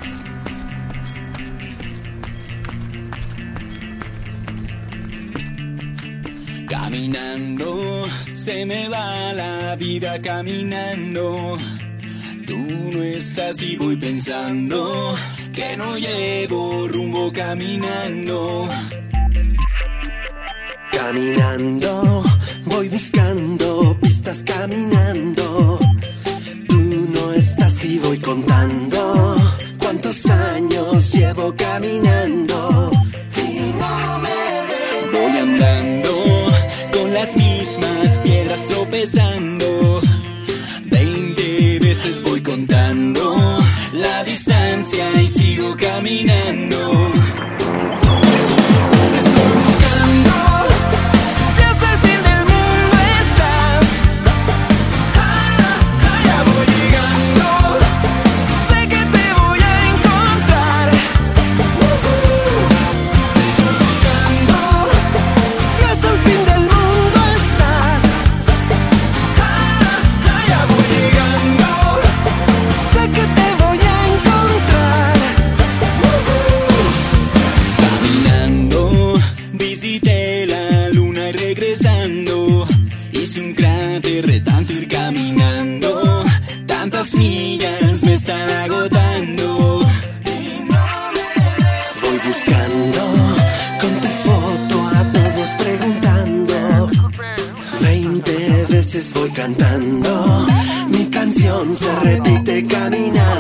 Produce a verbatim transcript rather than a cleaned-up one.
Caminando, se me va la vida caminando. Tú no estás y voy pensando que no llevo rumbo caminando. Caminando, voy buscando pistas caminando. Tú no estás y voy contando cuántos años llevo caminando. Y no me dejo. Voy andando con las mismas piedras tropezando. Veinte veces voy contando la distancia y sigo caminando. Hice un cráter de tanto ir caminando. Tantas millas me están agotando. Voy buscando con tu foto a todos preguntando. Veinte veces voy cantando. Mi canción se repite caminando.